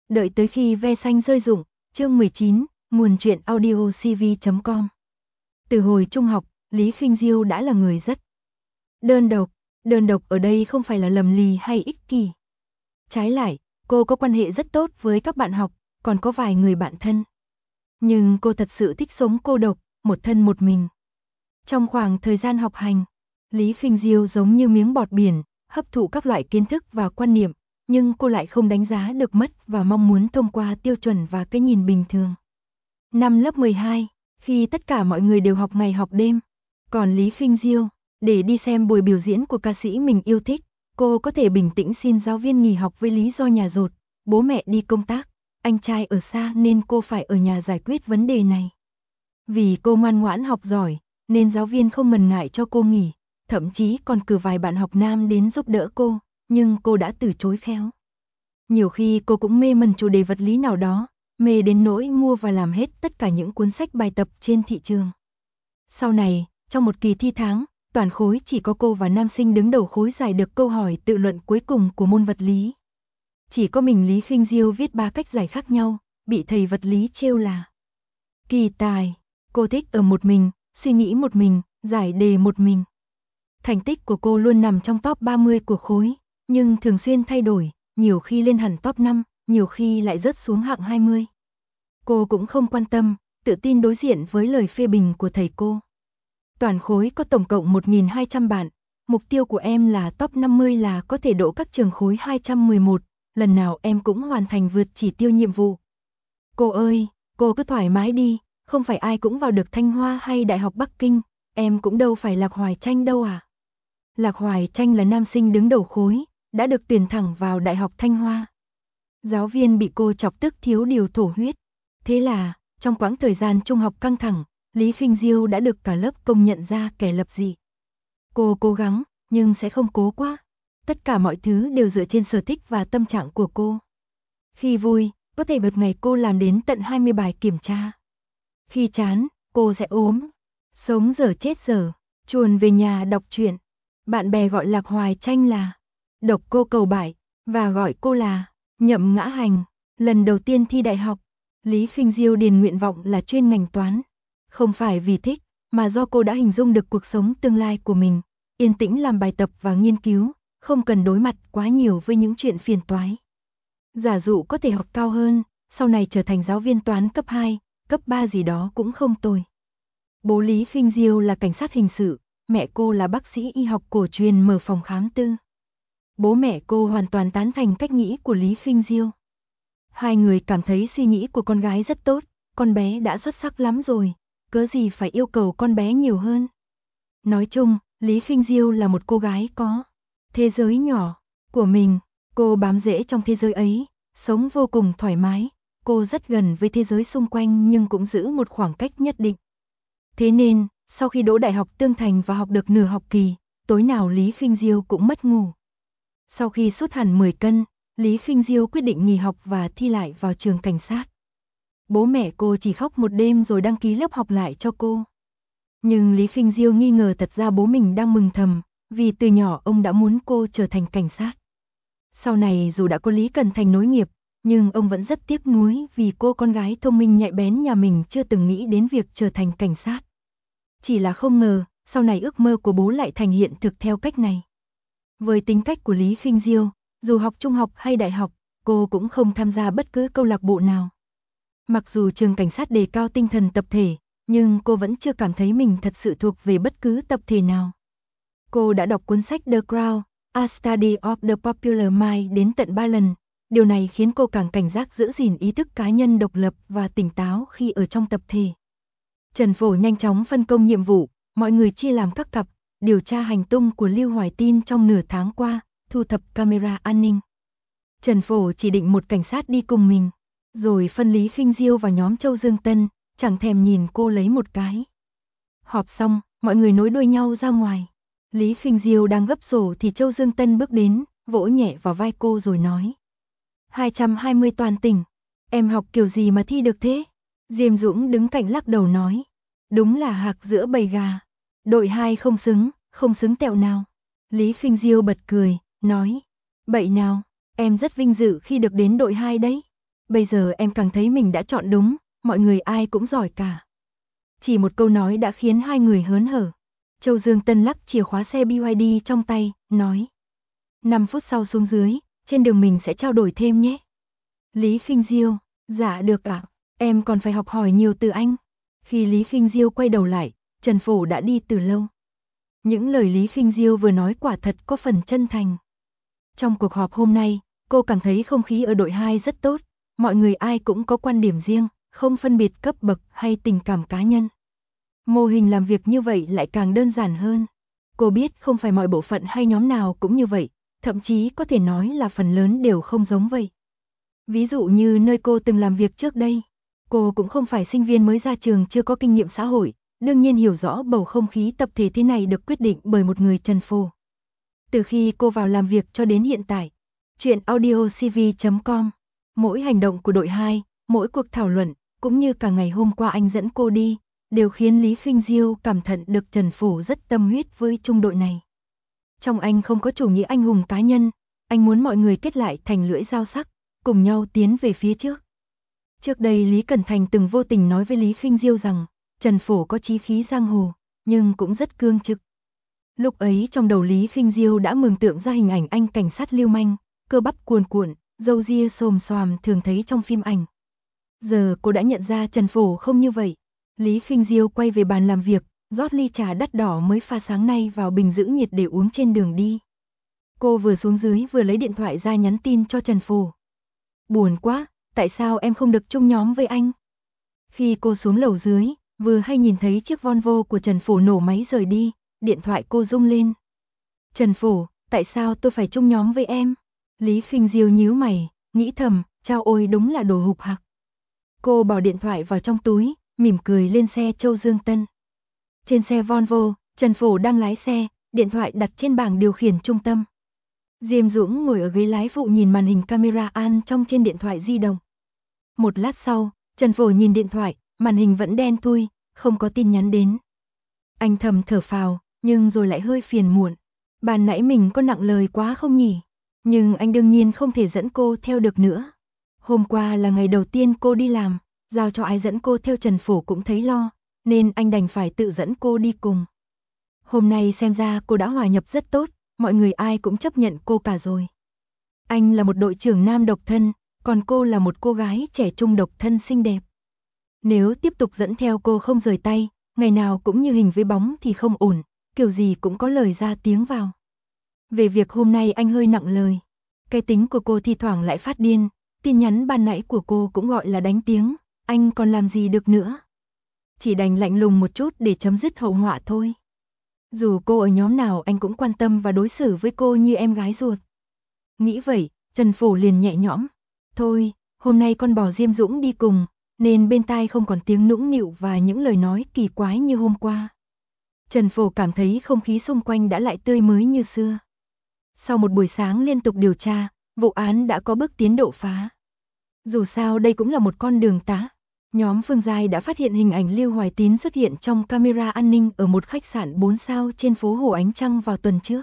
Đợi tới khi ve xanh rơi rụng, chương 19, nguồn truyện audio cv.com. Từ hồi trung học, Lý Khinh Diêu đã là người rất đơn độc. Đơn độc ở đây không phải là lầm lì hay ích kỷ. Trái lại, cô có quan hệ rất tốt với các bạn học, còn có vài người bạn thân. Nhưng cô thật sự thích sống cô độc, một thân một mình. Trong khoảng thời gian học hành, Lý Khinh Diêu giống như miếng bọt biển, hấp thụ các loại kiến thức và quan niệm, nhưng cô lại không đánh giá được mất và mong muốn thông qua tiêu chuẩn và cái nhìn bình thường. Năm lớp 12, khi tất cả mọi người đều học ngày học đêm, còn Lý Khinh Diêu, để đi xem buổi biểu diễn của ca sĩ mình yêu thích, cô có thể bình tĩnh xin giáo viên nghỉ học với lý do nhà dột, bố mẹ đi công tác, anh trai ở xa nên cô phải ở nhà giải quyết vấn đề này. Vì cô ngoan ngoãn học giỏi, nên giáo viên không ngần ngại cho cô nghỉ, thậm chí còn cử vài bạn học nam đến giúp đỡ cô, nhưng cô đã từ chối khéo. Nhiều khi cô cũng mê mẩn chủ đề vật lý nào đó, mê đến nỗi mua và làm hết tất cả những cuốn sách bài tập trên thị trường. Sau này, trong một kỳ thi tháng, toàn khối chỉ có cô và nam sinh đứng đầu khối giải được câu hỏi tự luận cuối cùng của môn vật lý. Chỉ có mình Lý Khinh Diêu viết 3 cách giải khác nhau, bị thầy vật lý trêu là kỳ tài. Cô thích ở một mình, suy nghĩ một mình, giải đề một mình. Thành tích của cô luôn nằm trong top 30 của khối, nhưng thường xuyên thay đổi, nhiều khi lên hẳn top 5, nhiều khi lại rớt xuống hạng 20. Cô cũng không quan tâm, tự tin đối diện với lời phê bình của thầy cô. Toàn khối có tổng cộng 1.200 bạn, mục tiêu của em là top 50 là có thể đỗ các trường khối 211, lần nào em cũng hoàn thành vượt chỉ tiêu nhiệm vụ. Cô ơi, cô cứ thoải mái đi, không phải ai cũng vào được Thanh Hoa hay Đại học Bắc Kinh, em cũng đâu phải Lạc Hoài Tranh đâu à. Lạc Hoài Tranh là nam sinh đứng đầu khối, đã được tuyển thẳng vào Đại học Thanh Hoa. Giáo viên bị cô chọc tức thiếu điều thổ huyết. Thế là, trong quãng thời gian trung học căng thẳng, Lý Khinh Diêu đã được cả lớp công nhận ra kẻ lập dị. Cô cố gắng, nhưng sẽ không cố quá. Tất cả mọi thứ đều dựa trên sở thích và tâm trạng của cô. Khi vui, có thể một ngày cô làm đến tận 20 bài kiểm tra. Khi chán, cô sẽ ốm. Sống dở chết dở, chuồn về nhà đọc truyện. Bạn bè gọi Lạc Hoài Tranh là độc cô cầu bại, và gọi cô là nhậm ngã hành. Lần đầu tiên thi đại học, Lý Khinh Diêu điền nguyện vọng là chuyên ngành toán. Không phải vì thích, mà do cô đã hình dung được cuộc sống tương lai của mình, yên tĩnh làm bài tập và nghiên cứu, không cần đối mặt quá nhiều với những chuyện phiền toái. Giả dụ có thể học cao hơn, sau này trở thành giáo viên toán cấp 2, cấp 3 gì đó cũng không tồi. Bố Lý Khinh Diêu là cảnh sát hình sự, mẹ cô là bác sĩ y học cổ truyền mở phòng khám tư. Bố mẹ cô hoàn toàn tán thành cách nghĩ của Lý Khinh Diêu. Hai người cảm thấy suy nghĩ của con gái rất tốt, con bé đã xuất sắc lắm rồi, cớ gì phải yêu cầu con bé nhiều hơn. Nói chung, Lý Khinh Diêu là một cô gái có thế giới nhỏ của mình, cô bám rễ trong thế giới ấy, sống vô cùng thoải mái, cô rất gần với thế giới xung quanh nhưng cũng giữ một khoảng cách nhất định. Thế nên, sau khi đỗ Đại học Tương Thành và học được nửa học kỳ, tối nào Lý Khinh Diêu cũng mất ngủ. Sau khi sút hẳn 10 cân, Lý Khinh Diêu quyết định nghỉ học và thi lại vào trường cảnh sát. Bố mẹ cô chỉ khóc một đêm rồi đăng ký lớp học lại cho cô. Nhưng Lý Khinh Diêu nghi ngờ thật ra bố mình đang mừng thầm, vì từ nhỏ ông đã muốn cô trở thành cảnh sát. Sau này dù đã có Lý Cần Thành nối nghiệp, nhưng ông vẫn rất tiếc nuối vì cô con gái thông minh nhạy bén nhà mình chưa từng nghĩ đến việc trở thành cảnh sát. Chỉ là không ngờ, sau này ước mơ của bố lại thành hiện thực theo cách này. Với tính cách của Lý Khinh Diêu, dù học trung học hay đại học, cô cũng không tham gia bất cứ câu lạc bộ nào. Mặc dù trường cảnh sát đề cao tinh thần tập thể, nhưng cô vẫn chưa cảm thấy mình thật sự thuộc về bất cứ tập thể nào. Cô đã đọc cuốn sách The Crown, A Study of the Popular Mind đến tận 3 lần. Điều này khiến cô càng cảnh giác giữ gìn ý thức cá nhân độc lập và tỉnh táo khi ở trong tập thể. Trần Phổ nhanh chóng phân công nhiệm vụ, mọi người chia làm các cặp, điều tra hành tung của Lưu Hoài Tin trong nửa tháng qua, thu thập camera an ninh. Trần Phổ chỉ định một cảnh sát đi cùng mình, rồi phân Lý Khinh Diêu vào nhóm Châu Dương Tân, chẳng thèm nhìn cô lấy một cái. Họp xong, mọi người nối đuôi nhau ra ngoài. Lý Khinh Diêu đang gấp sổ thì Châu Dương Tân bước đến, vỗ nhẹ vào vai cô rồi nói: 220 toàn tỉnh, em học kiểu gì mà thi được thế? Diêm Dũng đứng cạnh lắc đầu nói: đúng là hạc giữa bầy gà. Đội 2 không xứng tẹo nào. Lý Khinh Diêu bật cười, nói: bậy nào, em rất vinh dự khi được đến đội 2 đấy. Bây giờ em càng thấy mình đã chọn đúng, mọi người ai cũng giỏi cả. Chỉ một câu nói đã khiến hai người hớn hở. Châu Dương Tân lắc chìa khóa xe BYD trong tay, nói. 5 phút sau xuống dưới, trên đường mình sẽ trao đổi thêm nhé. Lý Khinh Diêu, dạ được ạ, em còn phải học hỏi nhiều từ anh. Khi Lý Khinh Diêu quay đầu lại, Trần Phổ đã đi từ lâu. Những lời Lý Khinh Diêu vừa nói quả thật có phần chân thành. Trong cuộc họp hôm nay, cô cảm thấy không khí ở đội 2 rất tốt, mọi người ai cũng có quan điểm riêng, không phân biệt cấp bậc hay tình cảm cá nhân. Mô hình làm việc như vậy lại càng đơn giản hơn. Cô biết không phải mọi bộ phận hay nhóm nào cũng như vậy, thậm chí có thể nói là phần lớn đều không giống vậy. Ví dụ như nơi cô từng làm việc trước đây, cô cũng không phải sinh viên mới ra trường chưa có kinh nghiệm xã hội, đương nhiên hiểu rõ bầu không khí tập thể thế này được quyết định bởi một người Trần Phổ. Từ khi cô vào làm việc cho đến hiện tại, chuyện audiocv.com, mỗi hành động của đội 2, mỗi cuộc thảo luận, cũng như cả ngày hôm qua anh dẫn cô đi, đều khiến Lý Khinh Diêu cảm nhận được Trần Phổ rất tâm huyết với trung đội này. Trong anh không có chủ nghĩa anh hùng cá nhân, anh muốn mọi người kết lại thành lưỡi dao sắc, cùng nhau tiến về phía trước. Trước đây Lý Cẩn Thành từng vô tình nói với Lý Khinh Diêu rằng, Trần Phổ có chí khí giang hồ, nhưng cũng rất cương trực. Lúc ấy trong đầu Lý Khinh Diêu đã mường tượng ra hình ảnh anh cảnh sát lưu manh, cơ bắp cuồn cuộn, râu ria xồm xoàm thường thấy trong phim ảnh. Giờ cô đã nhận ra Trần Phổ không như vậy. Lý Khinh Diêu quay về bàn làm việc, rót ly trà đắt đỏ mới pha sáng nay vào bình giữ nhiệt để uống trên đường đi. Cô vừa xuống dưới vừa lấy điện thoại ra nhắn tin cho Trần Phổ. Buồn quá, tại sao em không được chung nhóm với anh? Khi cô xuống lầu dưới, vừa hay nhìn thấy chiếc Volvo của Trần Phổ nổ máy rời đi, điện thoại cô rung lên. Trần Phổ, tại sao tôi phải chung nhóm với em? Lý Khinh Diêu nhíu mày, nghĩ thầm, chao ôi đúng là đồ hục hặc. Cô bỏ điện thoại vào trong túi, mỉm cười lên xe Châu Dương Tân. Trên xe Volvo, Trần Phổ đang lái xe, điện thoại đặt trên bảng điều khiển trung tâm. Diêm Dũng ngồi ở ghế lái phụ nhìn màn hình camera an trong trên điện thoại di động. Một lát sau, Trần Phổ nhìn điện thoại, màn hình vẫn đen thui, không có tin nhắn đến. Anh thầm thở phào, nhưng rồi lại hơi phiền muộn. Ban nãy mình có nặng lời quá không nhỉ? Nhưng anh đương nhiên không thể dẫn cô theo được nữa. Hôm qua là ngày đầu tiên cô đi làm, giao cho ai dẫn cô theo Trần Phổ cũng thấy lo, nên anh đành phải tự dẫn cô đi cùng. Hôm nay xem ra cô đã hòa nhập rất tốt, mọi người ai cũng chấp nhận cô cả rồi. Anh là một đội trưởng nam độc thân, còn cô là một cô gái trẻ trung độc thân xinh đẹp. Nếu tiếp tục dẫn theo cô không rời tay, ngày nào cũng như hình với bóng thì không ổn, kiểu gì cũng có lời ra tiếng vào. Về việc hôm nay anh hơi nặng lời, cái tính của cô thi thoảng lại phát điên, tin nhắn ban nãy của cô cũng gọi là đánh tiếng, anh còn làm gì được nữa. Chỉ đành lạnh lùng một chút để chấm dứt hậu họa thôi. Dù cô ở nhóm nào anh cũng quan tâm và đối xử với cô như em gái ruột. Nghĩ vậy, Trần Phổ liền nhẹ nhõm. Thôi, hôm nay con bỏ Diêm Dũng đi cùng, nên bên tai không còn tiếng nũng nịu và những lời nói kỳ quái như hôm qua. Trần Phổ cảm thấy không khí xung quanh đã lại tươi mới như xưa. Sau một buổi sáng liên tục điều tra, vụ án đã có bước tiến độ phá. Dù sao đây cũng là một con đường tá. Nhóm Phương Giai đã phát hiện hình ảnh Lưu Hoài Tín xuất hiện trong camera an ninh ở một khách sạn 4 sao trên phố Hồ Ánh Trăng vào tuần trước.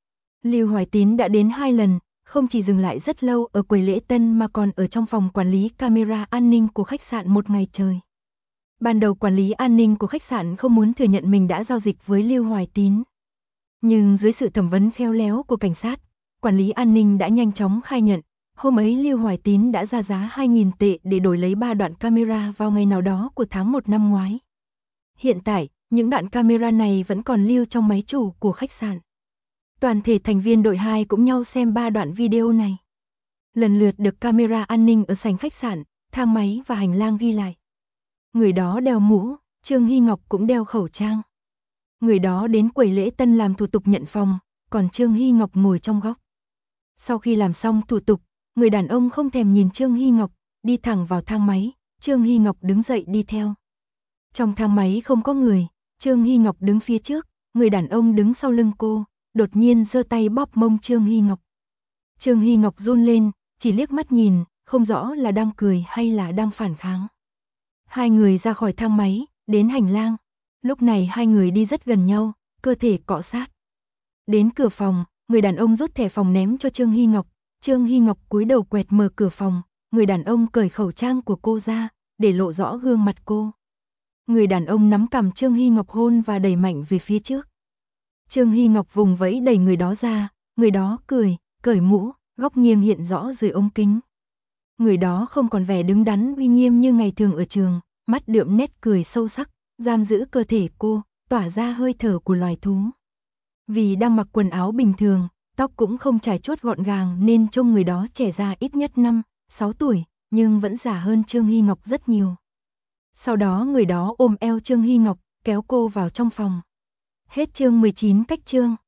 Lưu Hoài Tín đã đến 2 lần, không chỉ dừng lại rất lâu ở quầy lễ tân mà còn ở trong phòng quản lý camera an ninh của khách sạn một ngày trời. Ban đầu quản lý an ninh của khách sạn không muốn thừa nhận mình đã giao dịch với Lưu Hoài Tín. Nhưng dưới sự thẩm vấn khéo léo của cảnh sát, quản lý an ninh đã nhanh chóng khai nhận, hôm ấy Lưu Hoài Tín đã ra giá 2.000 tệ để đổi lấy 3 đoạn camera vào ngày nào đó của tháng 1 năm ngoái. Hiện tại, những đoạn camera này vẫn còn lưu trong máy chủ của khách sạn. Toàn thể thành viên đội 2 cũng nhau xem 3 đoạn video này. Lần lượt được camera an ninh ở sảnh khách sạn, thang máy và hành lang ghi lại. Người đó đeo mũ, Trương Hy Ngọc cũng đeo khẩu trang. Người đó đến quầy lễ tân làm thủ tục nhận phòng, còn Trương Hy Ngọc ngồi trong góc. Sau khi làm xong thủ tục, người đàn ông không thèm nhìn Trương Hy Ngọc, đi thẳng vào thang máy, Trương Hy Ngọc đứng dậy đi theo. Trong thang máy không có người, Trương Hy Ngọc đứng phía trước, người đàn ông đứng sau lưng cô, đột nhiên giơ tay bóp mông Trương Hy Ngọc. Trương Hy Ngọc run lên, chỉ liếc mắt nhìn, không rõ là đang cười hay là đang phản kháng. Hai người ra khỏi thang máy, đến hành lang. Lúc này hai người đi rất gần nhau, cơ thể cọ sát. Đến cửa phòng, người đàn ông rút thẻ phòng ném cho Trương Hy Ngọc. Trương Hy Ngọc cúi đầu quẹt mở cửa phòng, người đàn ông cởi khẩu trang của cô ra, để lộ rõ gương mặt cô. Người đàn ông nắm cằm Trương Hy Ngọc hôn và đẩy mạnh về phía trước. Trương Hy Ngọc vùng vẫy đẩy người đó ra, người đó cười, cởi mũ, góc nghiêng hiện rõ dưới ống kính. Người đó không còn vẻ đứng đắn uy nghiêm như ngày thường ở trường, mắt đượm nét cười sâu sắc, giam giữ cơ thể cô, tỏa ra hơi thở của loài thú. Vì đang mặc quần áo bình thường, tóc cũng không chải chuốt gọn gàng nên trông người đó trẻ ra ít nhất 5, 6 tuổi, nhưng vẫn già hơn Trương Hy Ngọc rất nhiều. Sau đó người đó ôm eo Trương Hy Ngọc, kéo cô vào trong phòng. Hết chương 19 cách chương.